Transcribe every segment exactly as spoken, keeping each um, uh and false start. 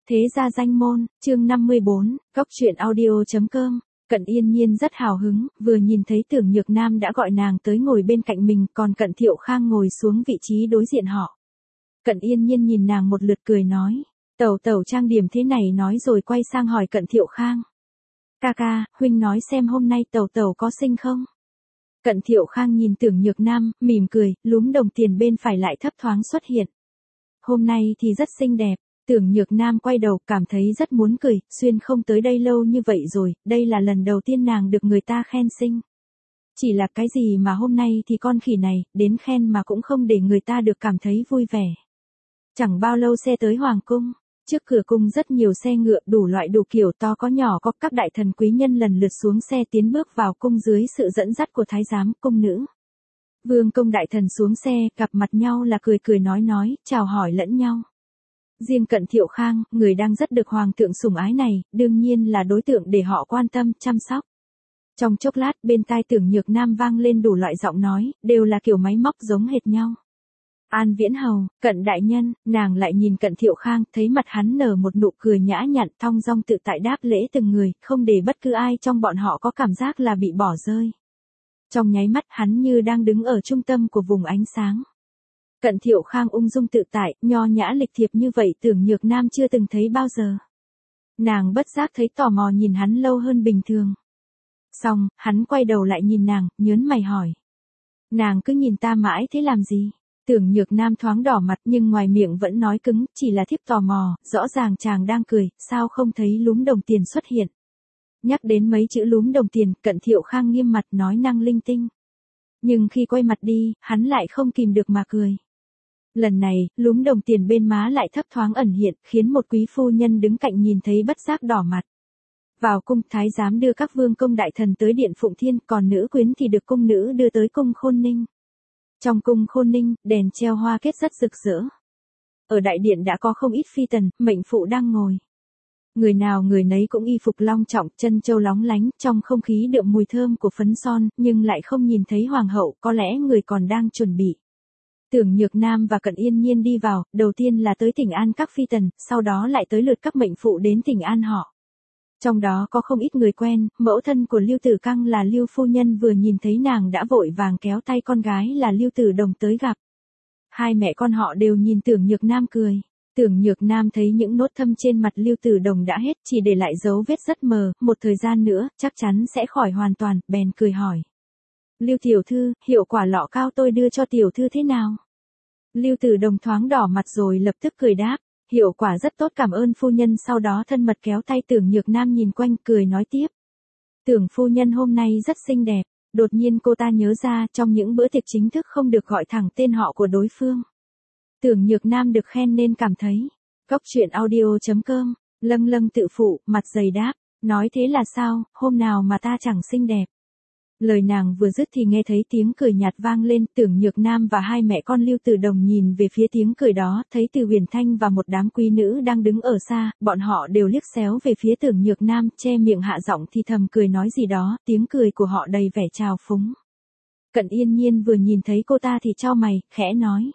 Thế gia danh môn, chương năm mươi bốn, góc truyện audio.com. Cận Yên Nhiên rất hào hứng, vừa nhìn thấy Tưởng Nhược Nam đã gọi nàng tới ngồi bên cạnh mình, còn Cận Thiệu Khang ngồi xuống vị trí đối diện họ. Cận Yên Nhiên nhìn nàng một lượt cười nói, tẩu tẩu trang điểm thế này nói rồi quay sang hỏi Cận Thiệu Khang. Ca ca, huynh nói xem hôm nay tẩu tẩu có xinh không? Cận Thiệu Khang nhìn Tưởng Nhược Nam, mỉm cười, lúm đồng tiền bên phải lại thấp thoáng xuất hiện. Hôm nay thì rất xinh đẹp. Tưởng Nhược Nam quay đầu cảm thấy rất muốn cười, xuyên không tới đây lâu như vậy rồi, đây là lần đầu tiên nàng được người ta khen xinh. Chỉ là cái gì mà hôm nay thì con khỉ này, đến khen mà cũng không để người ta được cảm thấy vui vẻ. Chẳng bao lâu xe tới Hoàng Cung, trước cửa cung rất nhiều xe ngựa đủ loại đủ kiểu to có nhỏ có các đại thần quý nhân lần lượt xuống xe tiến bước vào cung dưới sự dẫn dắt của thái giám cung nữ. Vương công đại thần xuống xe, gặp mặt nhau là cười cười nói nói, chào hỏi lẫn nhau. Riêng Cận Thiệu Khang, người đang rất được hoàng thượng sủng ái này, đương nhiên là đối tượng để họ quan tâm, chăm sóc. Trong chốc lát bên tai Tưởng Nhược Nam vang lên đủ loại giọng nói, đều là kiểu máy móc giống hệt nhau. An Viễn Hầu, Cận đại nhân, nàng lại nhìn Cận Thiệu Khang, thấy mặt hắn nở một nụ cười nhã nhặn, thong dong tự tại đáp lễ từng người, không để bất cứ ai trong bọn họ có cảm giác là bị bỏ rơi. Trong nháy mắt hắn như đang đứng ở trung tâm của vùng ánh sáng. Cận Thiệu Khang ung dung tự tại, nho nhã lịch thiệp như vậy Tưởng Nhược Nam chưa từng thấy bao giờ. Nàng bất giác thấy tò mò nhìn hắn lâu hơn bình thường. Xong, hắn quay đầu lại nhìn nàng, nhớn mày hỏi. Nàng cứ nhìn ta mãi thế làm gì? Tưởng Nhược Nam thoáng đỏ mặt nhưng ngoài miệng vẫn nói cứng, chỉ là thiếp tò mò, rõ ràng chàng đang cười, sao không thấy lúm đồng tiền xuất hiện. Nhắc đến mấy chữ lúm đồng tiền, Cận Thiệu Khang nghiêm mặt nói năng linh tinh. Nhưng khi quay mặt đi, hắn lại không kìm được mà cười. Lần này, lúm đồng tiền bên má lại thấp thoáng ẩn hiện, khiến một quý phu nhân đứng cạnh nhìn thấy bất giác đỏ mặt. Vào cung, thái giám đưa các vương công đại thần tới điện Phụng Thiên, còn nữ quyến thì được cung nữ đưa tới cung Khôn Ninh. Trong cung Khôn Ninh, đèn treo hoa kết rất rực rỡ. Ở đại điện đã có không ít phi tần, mệnh phụ đang ngồi. Người nào người nấy cũng y phục long trọng, chân châu lóng lánh, trong không khí đượm mùi thơm của phấn son, nhưng lại không nhìn thấy hoàng hậu, có lẽ người còn đang chuẩn bị. Tưởng Nhược Nam và Cận Yên Nhiên đi vào, đầu tiên là tới thỉnh an các phi tần, sau đó lại tới lượt các mệnh phụ đến thỉnh an họ. Trong đó có không ít người quen, mẫu thân của Lưu Tử Căng là Lưu phu nhân vừa nhìn thấy nàng đã vội vàng kéo tay con gái là Lưu Tử Đồng tới gặp. Hai mẹ con họ đều nhìn Tưởng Nhược Nam cười. Tưởng Nhược Nam thấy những nốt thâm trên mặt Lưu Tử Đồng đã hết, chỉ để lại dấu vết rất mờ, một thời gian nữa, chắc chắn sẽ khỏi hoàn toàn, bèn cười hỏi. Lưu tiểu thư, hiệu quả lọ cao tôi đưa cho tiểu thư thế nào? Lưu Tử Đồng thoáng đỏ mặt rồi lập tức cười đáp, hiệu quả rất tốt cảm ơn phu nhân, sau đó thân mật kéo tay Tưởng Nhược Nam nhìn quanh cười nói tiếp. Tưởng phu nhân hôm nay rất xinh đẹp, đột nhiên cô ta nhớ ra trong những bữa tiệc chính thức không được gọi thẳng tên họ của đối phương. Tưởng Nhược Nam được khen nên cảm thấy, góc truyện audio.com, lâng lâng tự phụ, mặt dày đáp, nói thế là sao, hôm nào mà ta chẳng xinh đẹp. Lời nàng vừa dứt thì nghe thấy tiếng cười nhạt vang lên, Tưởng Nhược Nam và hai mẹ con Lưu Tử Đồng nhìn về phía tiếng cười đó, thấy Từ Huyền Thanh và một đám quý nữ đang đứng ở xa, bọn họ đều liếc xéo về phía Tưởng Nhược Nam, che miệng hạ giọng thì thầm cười nói gì đó, tiếng cười của họ đầy vẻ trào phúng. Cận Yên Nhiên vừa nhìn thấy cô ta thì chau mày, khẽ nói.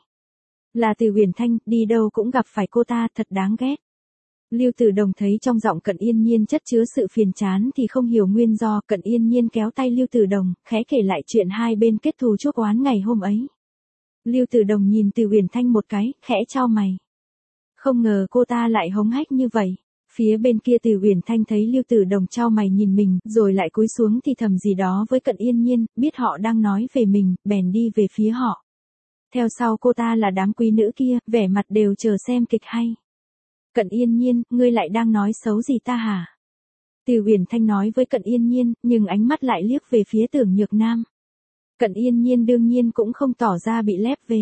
Là Từ Huyền Thanh, đi đâu cũng gặp phải cô ta, thật đáng ghét. Lưu Tử Đồng thấy trong giọng Cận Yên Nhiên chất chứa sự phiền chán thì không hiểu nguyên do, Cận Yên Nhiên kéo tay Lưu Tử Đồng, khẽ kể lại chuyện hai bên kết thù chuốc oán ngày hôm ấy. Lưu Tử Đồng nhìn Từ Huyền Thanh một cái, khẽ chau mày. Không ngờ cô ta lại hống hách như vậy. Phía bên kia Từ Huyền Thanh thấy Lưu Tử Đồng chau mày nhìn mình, rồi lại cúi xuống thì thầm gì đó với Cận Yên Nhiên, biết họ đang nói về mình, bèn đi về phía họ. Theo sau cô ta là đám quý nữ kia, vẻ mặt đều chờ xem kịch hay. Cận Yên Nhiên, ngươi lại đang nói xấu gì ta hả? Từ Huyền Thanh nói với Cận Yên Nhiên, nhưng ánh mắt lại liếc về phía Tưởng Nhược Nam. Cận Yên Nhiên đương nhiên cũng không tỏ ra bị lép vế.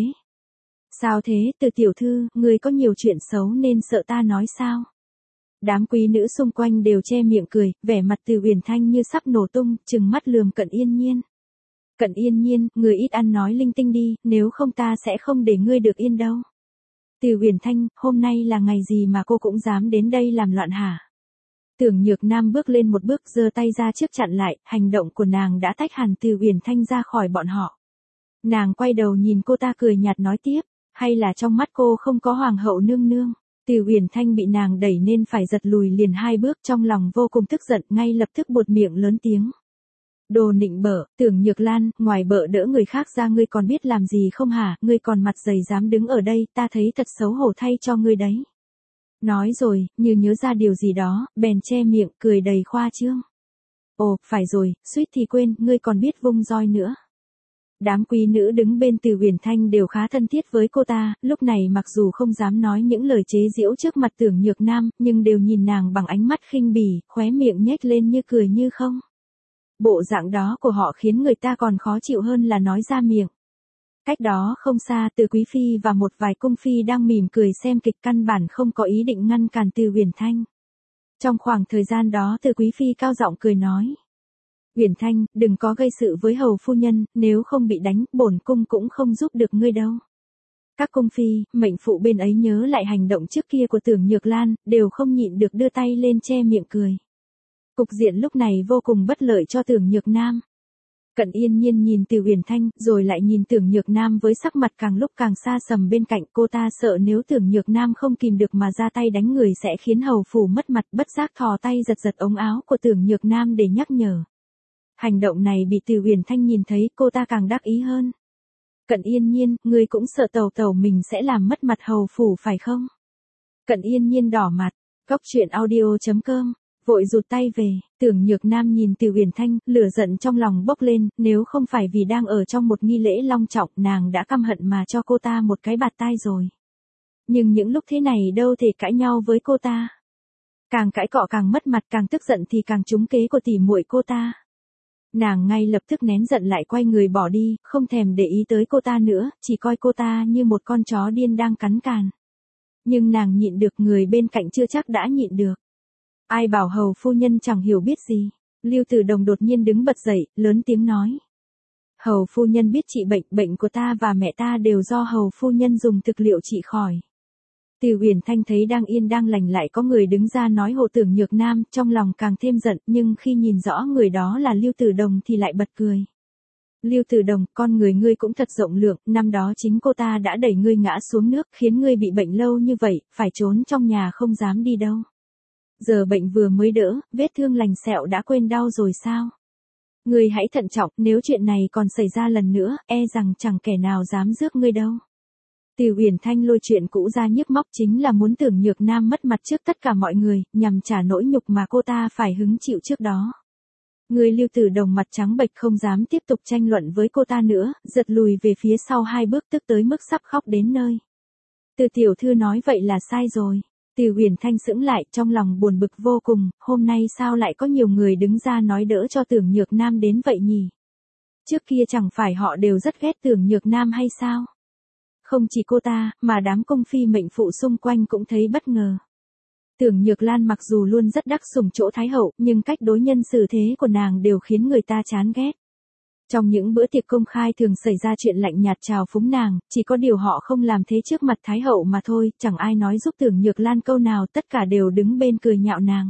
Sao thế, Từ tiểu thư, ngươi có nhiều chuyện xấu nên sợ ta nói sao? Đám quý nữ xung quanh đều che miệng cười, vẻ mặt Từ Huyền Thanh như sắp nổ tung, trừng mắt lườm Cận Yên Nhiên. Cận Yên Nhiên, ngươi ít ăn nói linh tinh đi, nếu không ta sẽ không để ngươi được yên đâu. Từ Huyền Thanh, hôm nay là ngày gì mà cô cũng dám đến đây làm loạn hả? Tưởng Nhược Nam bước lên một bước giơ tay ra trước chặn lại, hành động của nàng đã tách hẳn Từ Huyền Thanh ra khỏi bọn họ. Nàng quay đầu nhìn cô ta cười nhạt nói tiếp, hay là trong mắt cô không có hoàng hậu nương nương? Từ Uyển Thanh bị nàng đẩy nên phải giật lùi liền hai bước, trong lòng vô cùng tức giận, ngay lập tức buột miệng lớn tiếng. Đồ nịnh bợ, Tưởng Nhược Lan, ngoài bợ đỡ người khác ra ngươi còn biết làm gì không hả, ngươi còn mặt dày dám đứng ở đây, ta thấy thật xấu hổ thay cho ngươi đấy. Nói rồi, như nhớ ra điều gì đó, bèn che miệng, cười đầy khoa trương. Ồ, phải rồi, suýt thì quên, ngươi còn biết vung roi nữa. Đám quý nữ đứng bên Từ Uyển Thanh đều khá thân thiết với cô ta, lúc này mặc dù không dám nói những lời chế giễu trước mặt Tưởng Nhược Nam, nhưng đều nhìn nàng bằng ánh mắt khinh bỉ, khóe miệng nhếch lên như cười như không. Bộ dạng đó của họ khiến người ta còn khó chịu hơn là nói ra miệng. Cách đó không xa, Từ Quý Phi và một vài cung phi đang mỉm cười xem kịch, căn bản không có ý định ngăn cản Từ Uyển Thanh. Trong khoảng thời gian đó Từ Quý Phi cao giọng cười nói. Uyển Thanh, đừng có gây sự với hầu phu nhân, nếu không bị đánh, bổn cung cũng không giúp được ngươi đâu. Các cung phi, mệnh phụ bên ấy nhớ lại hành động trước kia của Tưởng Nhược Lan, đều không nhịn được đưa tay lên che miệng cười. Cục diện lúc này vô cùng bất lợi cho Tưởng Nhược Nam. Cận Yên Nhiên nhìn Từ Uyển Thanh, rồi lại nhìn Tưởng Nhược Nam với sắc mặt càng lúc càng xa sầm bên cạnh, cô ta sợ nếu Tưởng Nhược Nam không kìm được mà ra tay đánh người sẽ khiến hầu phủ mất mặt, bất giác thò tay giật giật ống áo của Tưởng Nhược Nam để nhắc nhở. Hành động này bị Từ Uyển Thanh nhìn thấy, cô ta càng đắc ý hơn. Cận Yên Nhiên, ngươi cũng sợ tẩu tẩu mình sẽ làm mất mặt hầu phủ phải không? Cận Yên Nhiên đỏ mặt, Cốc Truyện Audio chấm com, vội rụt tay về. Tưởng Nhược Nam nhìn Từ Uyển Thanh, lửa giận trong lòng bốc lên, nếu không phải vì đang ở trong một nghi lễ long trọng, nàng đã căm hận mà cho cô ta một cái bạt tai rồi. Nhưng những lúc thế này đâu thể cãi nhau với cô ta. Càng cãi cọ càng mất mặt, càng tức giận thì càng trúng kế của tỉ muội cô ta. Nàng ngay lập tức nén giận lại quay người bỏ đi, không thèm để ý tới cô ta nữa, chỉ coi cô ta như một con chó điên đang cắn càn. Nhưng nàng nhịn được, người bên cạnh chưa chắc đã nhịn được. Ai bảo hầu phu nhân chẳng hiểu biết gì. Lưu Tử Đồng đột nhiên đứng bật dậy, lớn tiếng nói. Hầu phu nhân biết trị bệnh, bệnh của ta và mẹ ta đều do hầu phu nhân dùng thực liệu trị khỏi. Từ Uyển Thanh thấy đang yên đang lành lại có người đứng ra nói hộ Tưởng Nhược Nam, trong lòng càng thêm giận, nhưng khi nhìn rõ người đó là Lưu Tử Đồng thì lại bật cười. Lưu Tử Đồng, con người ngươi cũng thật rộng lượng, năm đó chính cô ta đã đẩy ngươi ngã xuống nước, khiến ngươi bị bệnh lâu như vậy, phải trốn trong nhà không dám đi đâu. Giờ bệnh vừa mới đỡ, vết thương lành sẹo đã quên đau rồi sao? Ngươi hãy thận trọng, nếu chuyện này còn xảy ra lần nữa, e rằng chẳng kẻ nào dám rước ngươi đâu. Từ Uyển Thanh lôi chuyện cũ ra nhức móc, chính là muốn Tưởng Nhược Nam mất mặt trước tất cả mọi người, nhằm trả nỗi nhục mà cô ta phải hứng chịu trước đó. Người Lưu Tử Đồng mặt trắng bệch không dám tiếp tục tranh luận với cô ta nữa, giật lùi về phía sau hai bước, tức tới mức sắp khóc đến nơi. Từ tiểu thư nói vậy là sai rồi. Từ Uyển Thanh sững lại, trong lòng buồn bực vô cùng, hôm nay sao lại có nhiều người đứng ra nói đỡ cho Tưởng Nhược Nam đến vậy nhỉ? Trước kia chẳng phải họ đều rất ghét Tưởng Nhược Nam hay sao? Không chỉ cô ta, mà đám cung phi mệnh phụ xung quanh cũng thấy bất ngờ. Tưởng Nhược Lan mặc dù luôn rất đắc sủng chỗ Thái Hậu, nhưng cách đối nhân xử thế của nàng đều khiến người ta chán ghét. Trong những bữa tiệc công khai thường xảy ra chuyện lạnh nhạt chào phúng nàng, chỉ có điều họ không làm thế trước mặt Thái Hậu mà thôi, chẳng ai nói giúp Tưởng Nhược Lan câu nào, tất cả đều đứng bên cười nhạo nàng.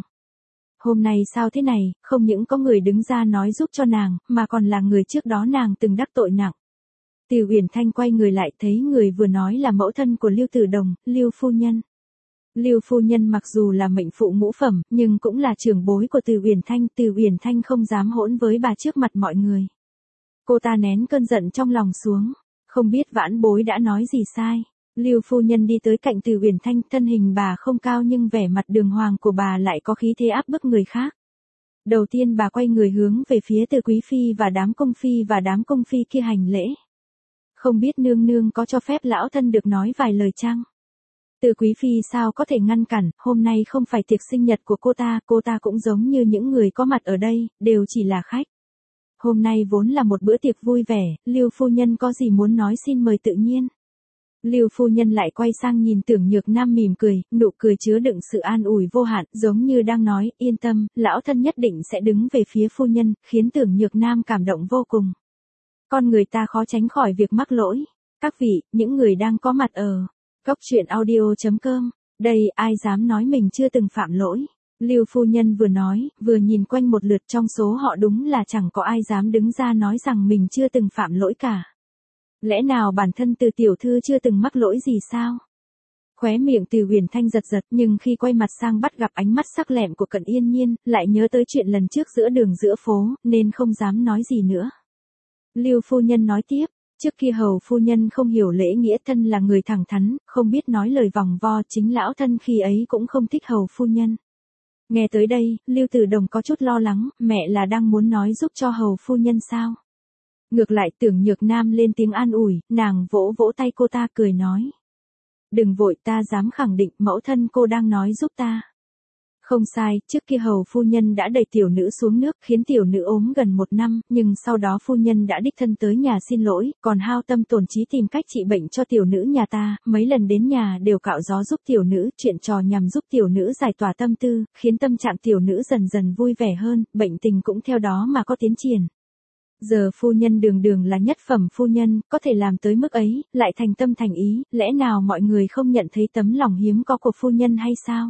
Hôm nay sao thế này, không những có người đứng ra nói giúp cho nàng, mà còn là người trước đó nàng từng đắc tội nặng. Từ Uyển Thanh quay người lại thấy người vừa nói là mẫu thân của Lưu Tử Đồng, Lưu phu nhân. Lưu phu nhân mặc dù là mệnh phụ ngũ phẩm, nhưng cũng là trưởng bối của Từ Uyển Thanh, Từ Uyển Thanh không dám hỗn với bà trước mặt mọi người. Cô ta nén cơn giận trong lòng xuống, không biết vãn bối đã nói gì sai. Lưu phu nhân đi tới cạnh Từ Uyển Thanh, thân hình bà không cao nhưng vẻ mặt đường hoàng của bà lại có khí thế áp bức người khác. Đầu tiên bà quay người hướng về phía Từ Quý phi và đám cung phi và đám cung phi kia hành lễ. Không biết nương nương có cho phép lão thân được nói vài lời chăng? Từ Quý phi sao có thể ngăn cản, hôm nay không phải tiệc sinh nhật của cô ta, cô ta cũng giống như những người có mặt ở đây, đều chỉ là khách. Hôm nay vốn là một bữa tiệc vui vẻ, Lưu phu nhân có gì muốn nói xin mời tự nhiên. Lưu phu nhân lại quay sang nhìn Tưởng Nhược Nam mỉm cười, nụ cười chứa đựng sự an ủi vô hạn, giống như đang nói, yên tâm, lão thân nhất định sẽ đứng về phía phu nhân, khiến Tưởng Nhược Nam cảm động vô cùng. Con người ta khó tránh khỏi việc mắc lỗi. Các vị, những người đang có mặt ở Cốc Truyện Audio chấm com, đây ai dám nói mình chưa từng phạm lỗi. Lưu phu nhân vừa nói, vừa nhìn quanh một lượt, trong số họ đúng là chẳng có ai dám đứng ra nói rằng mình chưa từng phạm lỗi cả. Lẽ nào bản thân Từ tiểu thư chưa từng mắc lỗi gì sao? Khóe miệng Từ Huyền Thanh giật giật, nhưng khi quay mặt sang bắt gặp ánh mắt sắc lẹm của Cận Yên Nhiên, lại nhớ tới chuyện lần trước giữa đường giữa phố, nên không dám nói gì nữa. Lưu phu nhân nói tiếp, trước kia hầu phu nhân không hiểu lễ nghĩa, thân là người thẳng thắn, không biết nói lời vòng vo, chính lão thân khi ấy cũng không thích hầu phu nhân. Nghe tới đây, Lưu Tử Đồng có chút lo lắng, mẹ là đang muốn nói giúp cho hầu phu nhân sao? Ngược lại Tưởng Nhược Nam lên tiếng an ủi, nàng vỗ vỗ tay cô ta cười nói. Đừng vội, ta dám khẳng định mẫu thân cô đang nói giúp ta. Không sai, trước kia hầu phu nhân đã đẩy tiểu nữ xuống nước khiến tiểu nữ ốm gần một năm, nhưng sau đó phu nhân đã đích thân tới nhà xin lỗi, còn hao tâm tổn trí tìm cách trị bệnh cho tiểu nữ nhà ta, mấy lần đến nhà đều cạo gió giúp tiểu nữ, chuyện trò nhằm giúp tiểu nữ giải tỏa tâm tư, khiến tâm trạng tiểu nữ dần dần vui vẻ hơn, bệnh tình cũng theo đó mà có tiến triển. Giờ phu nhân đường đường là nhất phẩm phu nhân, có thể làm tới mức ấy, lại thành tâm thành ý, lẽ nào mọi người không nhận thấy tấm lòng hiếm có của phu nhân hay sao?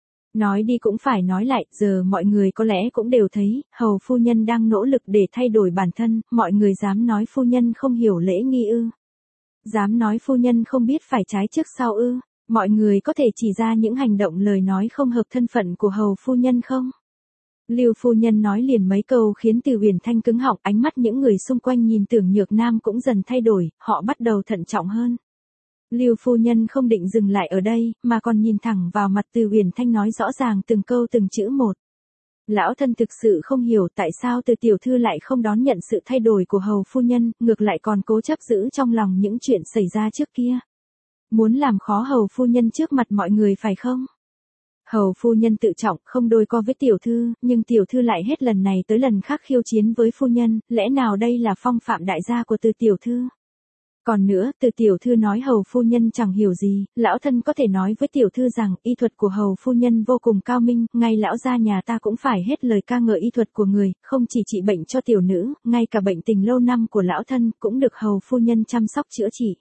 Nói đi cũng phải nói lại, giờ mọi người có lẽ cũng đều thấy, hầu phu nhân đang nỗ lực để thay đổi bản thân, mọi người dám nói phu nhân không hiểu lễ nghi ư? Dám nói phu nhân không biết phải trái trước sau ư? Mọi người có thể chỉ ra những hành động lời nói không hợp thân phận của hầu phu nhân không? Lưu phu nhân nói liền mấy câu khiến Từ Huyền Thanh cứng họng, ánh mắt những người xung quanh nhìn Tưởng Nhược Nam cũng dần thay đổi, họ bắt đầu thận trọng hơn. Lưu phu nhân không định dừng lại ở đây, mà còn nhìn thẳng vào mặt Từ Huyền Thanh nói rõ ràng từng câu từng chữ một. Lão thân thực sự không hiểu tại sao Từ tiểu thư lại không đón nhận sự thay đổi của hầu phu nhân, ngược lại còn cố chấp giữ trong lòng những chuyện xảy ra trước kia. Muốn làm khó hầu phu nhân trước mặt mọi người phải không? Hầu phu nhân tự trọng, không đôi co với tiểu thư, nhưng tiểu thư lại hết lần này tới lần khác khiêu chiến với phu nhân, lẽ nào đây là phong phạm đại gia của Từ tiểu thư? Còn nữa, Từ tiểu thư nói hầu phu nhân chẳng hiểu gì, lão thân có thể nói với tiểu thư rằng y thuật của hầu phu nhân vô cùng cao minh, ngay lão gia nhà ta cũng phải hết lời ca ngợi y thuật của người, không chỉ trị bệnh cho tiểu nữ, ngay cả bệnh tình lâu năm của lão thân cũng được hầu phu nhân chăm sóc chữa trị.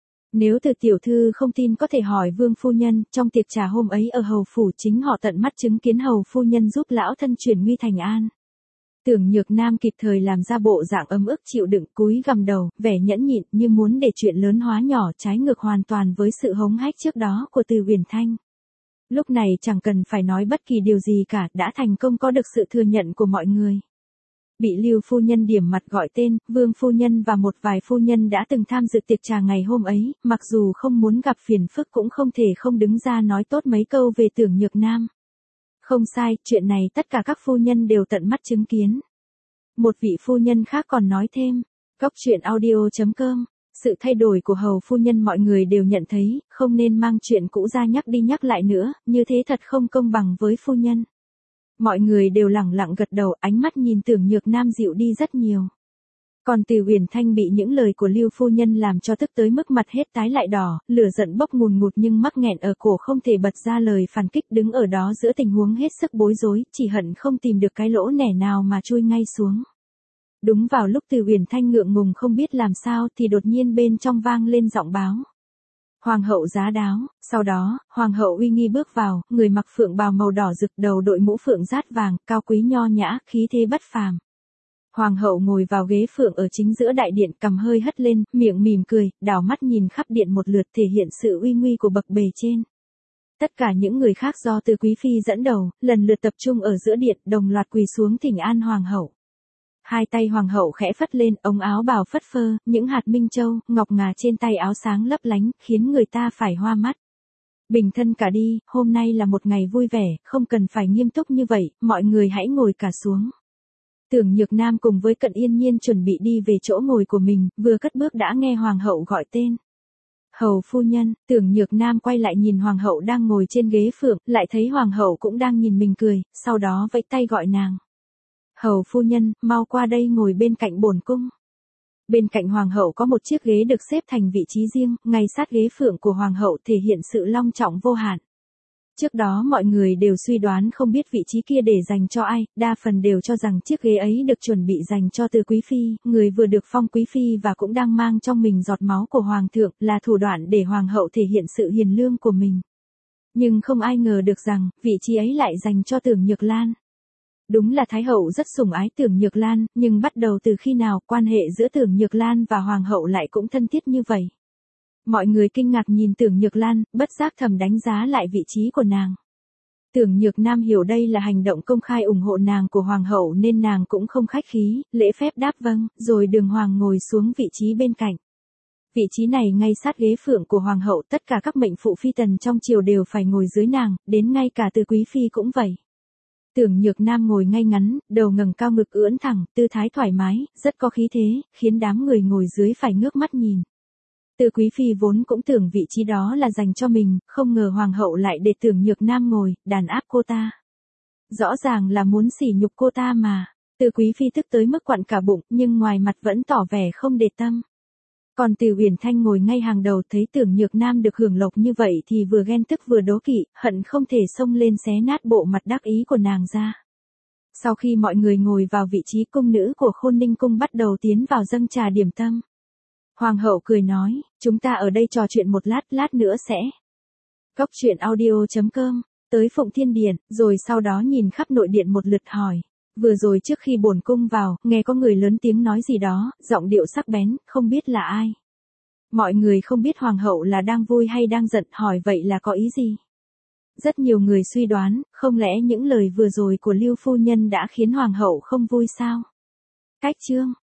Nếu Từ tiểu thư không tin có thể hỏi Vương phu nhân, trong tiệc trà hôm ấy ở hầu phủ chính họ tận mắt chứng kiến hầu phu nhân giúp lão thân chuyển nguy thành an. Tưởng Nhược Nam kịp thời làm ra bộ dạng ấm ức chịu đựng, cúi gằm đầu, vẻ nhẫn nhịn như muốn để chuyện lớn hóa nhỏ, trái ngược hoàn toàn với sự hống hách trước đó của Từ Huyền Thanh. Lúc này chẳng cần phải nói bất kỳ điều gì cả, đã thành công có được sự thừa nhận của mọi người. Bị Lưu phu nhân điểm mặt gọi tên, Vương phu nhân và một vài phu nhân đã từng tham dự tiệc trà ngày hôm ấy, mặc dù không muốn gặp phiền phức cũng không thể không đứng ra nói tốt mấy câu về Tưởng Nhược Nam. Không sai, chuyện này tất cả các phu nhân đều tận mắt chứng kiến. Một vị phu nhân khác còn nói thêm, góc truyện audio chấm com, sự thay đổi của hầu phu nhân mọi người đều nhận thấy, không nên mang chuyện cũ ra nhắc đi nhắc lại nữa, như thế thật không công bằng với phu nhân. Mọi người đều lẳng lặng gật đầu, ánh mắt nhìn Tưởng Nhược Nam dịu đi rất nhiều. Còn Từ Huyền Thanh bị những lời của Lưu phu nhân làm cho tức tới mức mặt hết tái lại đỏ, lửa giận bốc ngùn ngụt nhưng mắc nghẹn ở cổ không thể bật ra lời phản kích, đứng ở đó giữa tình huống hết sức bối rối, chỉ hận không tìm được cái lỗ nẻ nào mà chui ngay xuống. Đúng vào lúc Từ Huyền Thanh ngượng ngùng không biết làm sao thì đột nhiên bên trong vang lên giọng báo. Hoàng hậu giá đáo, sau đó, hoàng hậu uy nghi bước vào, người mặc phượng bào màu đỏ rực, đầu đội mũ phượng rát vàng, cao quý nho nhã, khí thế bất phàm. Hoàng hậu ngồi vào ghế phượng ở chính giữa đại điện, cằm hơi hất lên, miệng mỉm cười, đảo mắt nhìn khắp điện một lượt thể hiện sự uy nguy của bậc bề trên. Tất cả những người khác do Từ quý phi dẫn đầu, lần lượt tập trung ở giữa điện, đồng loạt quỳ xuống thỉnh an hoàng hậu. Hai tay hoàng hậu khẽ phất lên, ống áo bào phất phơ, những hạt minh châu, ngọc ngà trên tay áo sáng lấp lánh, khiến người ta phải hoa mắt. Bình thân cả đi, hôm nay là một ngày vui vẻ, không cần phải nghiêm túc như vậy, mọi người hãy ngồi cả xuống. Tưởng Nhược Nam cùng với Cận Yên Nhiên chuẩn bị đi về chỗ ngồi của mình, vừa cất bước đã nghe hoàng hậu gọi tên. Hầu phu nhân, Tưởng Nhược Nam quay lại nhìn hoàng hậu đang ngồi trên ghế phượng, lại thấy hoàng hậu cũng đang nhìn mình cười, sau đó vẫy tay gọi nàng. Hầu phu nhân, mau qua đây ngồi bên cạnh bổn cung. Bên cạnh hoàng hậu có một chiếc ghế được xếp thành vị trí riêng, ngay sát ghế phượng của hoàng hậu thể hiện sự long trọng vô hạn. Trước đó mọi người đều suy đoán không biết vị trí kia để dành cho ai, đa phần đều cho rằng chiếc ghế ấy được chuẩn bị dành cho Từ quý phi, người vừa được phong quý phi và cũng đang mang trong mình giọt máu của hoàng thượng, là thủ đoạn để hoàng hậu thể hiện sự hiền lương của mình. Nhưng không ai ngờ được rằng, vị trí ấy lại dành cho Tưởng Nhược Lan. Đúng là Thái hậu rất sủng ái Tưởng Nhược Lan, nhưng bắt đầu từ khi nào quan hệ giữa Tưởng Nhược Lan và hoàng hậu lại cũng thân thiết như vậy. Mọi người kinh ngạc nhìn Tưởng Nhược Lan, bất giác thầm đánh giá lại vị trí của nàng. Tưởng Nhược Nam hiểu đây là hành động công khai ủng hộ nàng của hoàng hậu nên nàng cũng không khách khí, lễ phép đáp vâng, rồi đường hoàng ngồi xuống vị trí bên cạnh. Vị trí này ngay sát ghế phượng của hoàng hậu, tất cả các mệnh phụ phi tần trong triều đều phải ngồi dưới nàng, đến ngay cả Từ quý phi cũng vậy. Tưởng Nhược Nam ngồi ngay ngắn, đầu ngẩng cao, ngực ưỡn thẳng, tư thái thoải mái, rất có khí thế, khiến đám người ngồi dưới phải ngước mắt nhìn. Từ quý phi vốn cũng tưởng vị trí đó là dành cho mình, không ngờ hoàng hậu lại để Tưởng Nhược Nam ngồi, đàn áp cô ta. Rõ ràng là muốn sỉ nhục cô ta mà. Từ quý phi tức tới mức quặn cả bụng, nhưng ngoài mặt vẫn tỏ vẻ không để tâm. Còn Từ Uyển Thanh ngồi ngay hàng đầu, thấy Tưởng Nhược Nam được hưởng lộc như vậy thì vừa ghen tức vừa đố kỵ, hận không thể xông lên xé nát bộ mặt đắc ý của nàng ra. Sau khi mọi người ngồi vào vị trí, cung nữ của Khôn Ninh cung bắt đầu tiến vào dâng trà điểm tâm. Hoàng hậu cười nói, chúng ta ở đây trò chuyện một lát, lát nữa sẽ. Cốc truyện audio chấm com, tới Phụng Thiên Điện, rồi sau đó nhìn khắp nội điện một lượt hỏi. Vừa rồi trước khi bổn cung vào, nghe có người lớn tiếng nói gì đó, giọng điệu sắc bén, không biết là ai. Mọi người không biết hoàng hậu là đang vui hay đang giận, hỏi vậy là có ý gì. Rất nhiều người suy đoán, không lẽ những lời vừa rồi của Lưu phu nhân đã khiến hoàng hậu không vui sao? Cách chương